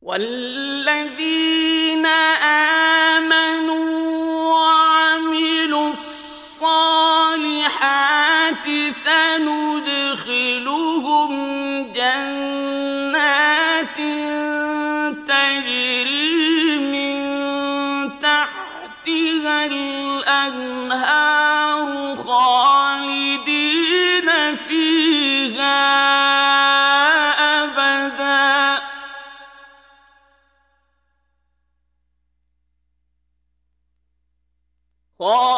والذين آمنوا وعملوا الصالحات سندخلهم جنات تجري من تحتها الأنهار خالدين فيها أبدا